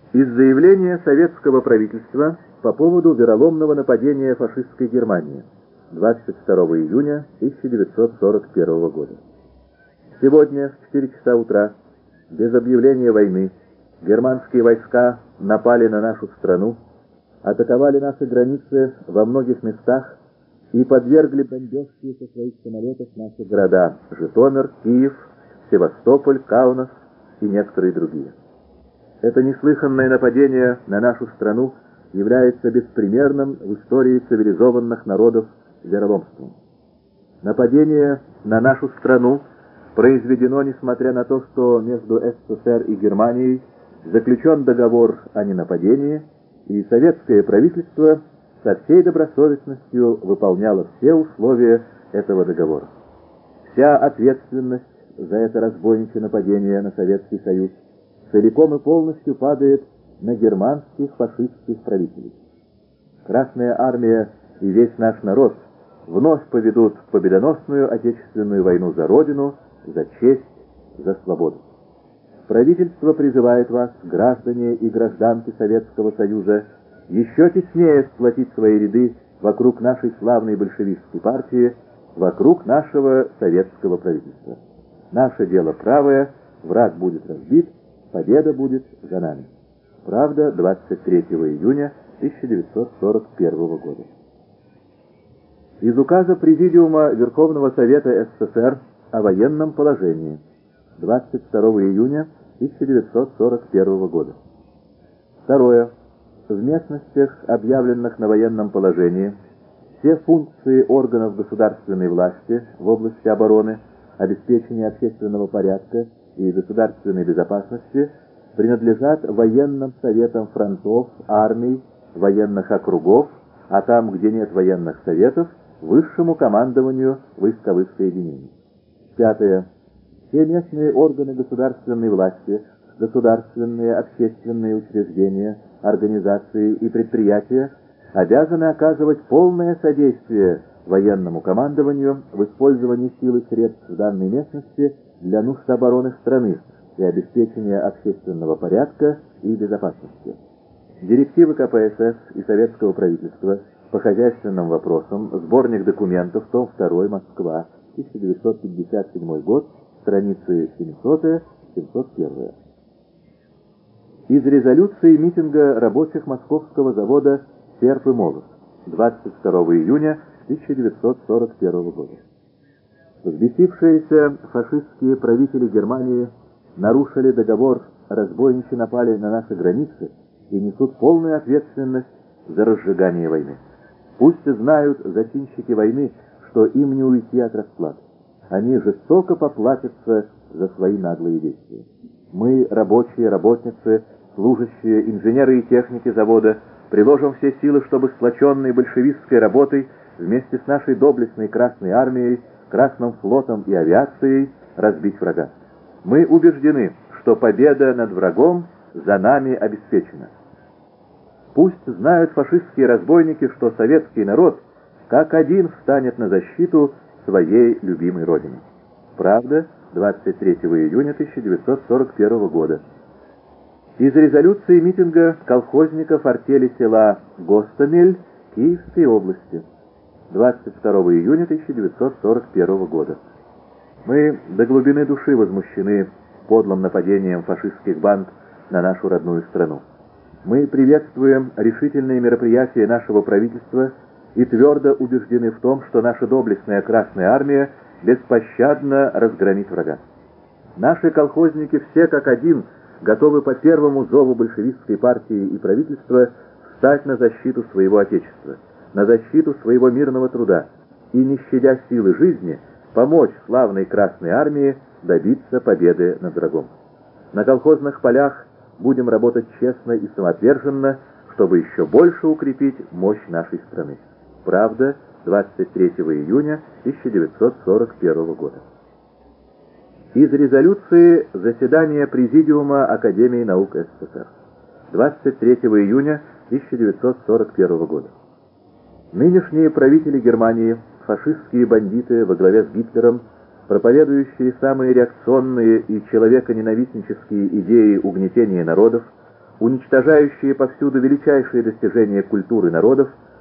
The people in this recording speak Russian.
Из заявления советского правительства по поводу вероломного нападения фашистской Германии 22 июня 1941 года. Сегодня в 4 часа утра, без объявления войны, германские войска напали на нашу страну, атаковали наши границы во многих местах и подвергли бомбежке со своих самолетов наши города Житомир, Киев, Севастополь, Каунас и некоторые другие. Это неслыханное нападение на нашу страну является беспримерным в истории цивилизованных народов вероломством. Нападение на нашу страну произведено, несмотря на то, что между СССР и Германией заключен договор о ненападении, и советское правительство со всей добросовестностью выполняло все условия этого договора. Вся ответственность за это разбойничье нападение на Советский Союз целиком и полностью падает на германских фашистских правителей. Красная армия и весь наш народ вновь поведут победоносную Отечественную войну за Родину, за честь, за свободу. Правительство призывает вас, граждане и гражданки Советского Союза, еще теснее сплотить свои ряды вокруг нашей славной большевистской партии, вокруг нашего советского правительства. Наше дело правое, враг будет разбит, победа будет за нами. Правда, 23 июня 1941 года. Из указа Президиума Верховного Совета СССР о военном положении 22 июня 1941 года. Второе. В местностях, объявленных на военном положении, все функции органов государственной власти в области обороны, обеспечения общественного порядка и государственной безопасности принадлежат военным советам фронтов, армий, военных округов, а там, где нет военных советов, высшему командованию войсковых соединений. Пятое. Все местные органы государственной власти, государственные общественные учреждения, организации и предприятия обязаны оказывать полное содействие военному командованию в использовании сил и средств в данной местности для нужд обороны страны и обеспечения общественного порядка и безопасности. Директивы КПСС и советского правительства по хозяйственным вопросам, сборник документов, том 2, Москва, 1957 год, страницы 700-701. Из резолюции митинга рабочих московского завода «Серп и молот» 22 июня 1941 года. Взбесившиеся фашистские правители Германии нарушили договор, разбойничьи напали на наши границы и несут полную ответственность за разжигание войны. Пусть знают зачинщики войны, что им не уйти от расплаты. Они жестоко поплатятся за свои наглые действия. Мы, рабочие, работницы, служащие, инженеры и техники завода, приложим все силы, чтобы сплоченной большевистской работой вместе с нашей доблестной Красной армией, Красным флотом и авиацией разбить врага. Мы убеждены, что победа над врагом за нами обеспечена. Пусть знают фашистские разбойники, что советский народ как один встанет на защиту своей любимой родины. Правда, 23 июня 1941 года. Из резолюции митинга колхозников артели села Гостомель Киевской области 22 июня 1941 года. Мы до глубины души возмущены подлым нападением фашистских банд на нашу родную страну. Мы приветствуем решительные мероприятия нашего правительства и твердо убеждены в том, что наша доблестная Красная армия беспощадно разгромит врага. Наши колхозники все как один готовы по первому зову большевистской партии и правительства встать на защиту своего Отечества, на защиту своего мирного труда и, не щадя силы жизни, помочь славной Красной армии добиться победы над врагом. На колхозных полях будем работать честно и самоотверженно, чтобы еще больше укрепить мощь нашей страны. Правда, 23 июня 1941 года. Из резолюции заседания Президиума Академии наук СССР 23 июня 1941 года. Нынешние правители Германии, фашистские бандиты во главе с Гитлером, проповедующие самые реакционные и человеконенавистнические идеи угнетения народов, уничтожающие повсюду величайшие достижения культуры народов,